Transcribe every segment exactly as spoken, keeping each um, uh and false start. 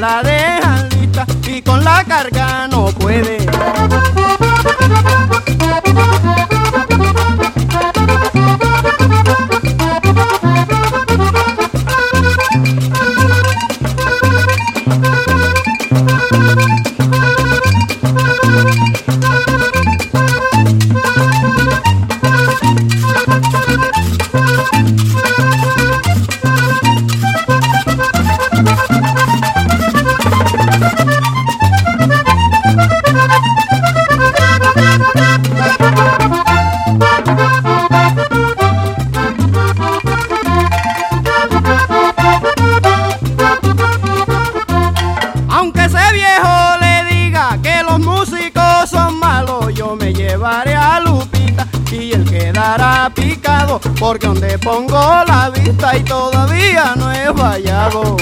la dejan lista y con la carga no puede. Aunque ese viejo le diga que los músicos son malos, yo me llevaré a Lupita y él quedará picado, porque donde pongo la vista y todavía no he fallado.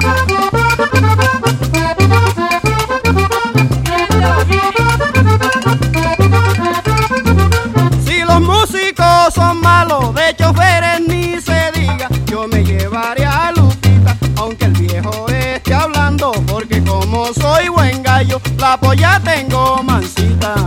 Si los músicos son malos, de choferes ni se diga, yo me llevaré a Lupita, aunque el viejo esté hablando, porque como soy buen gallo, la polla tengo mansita.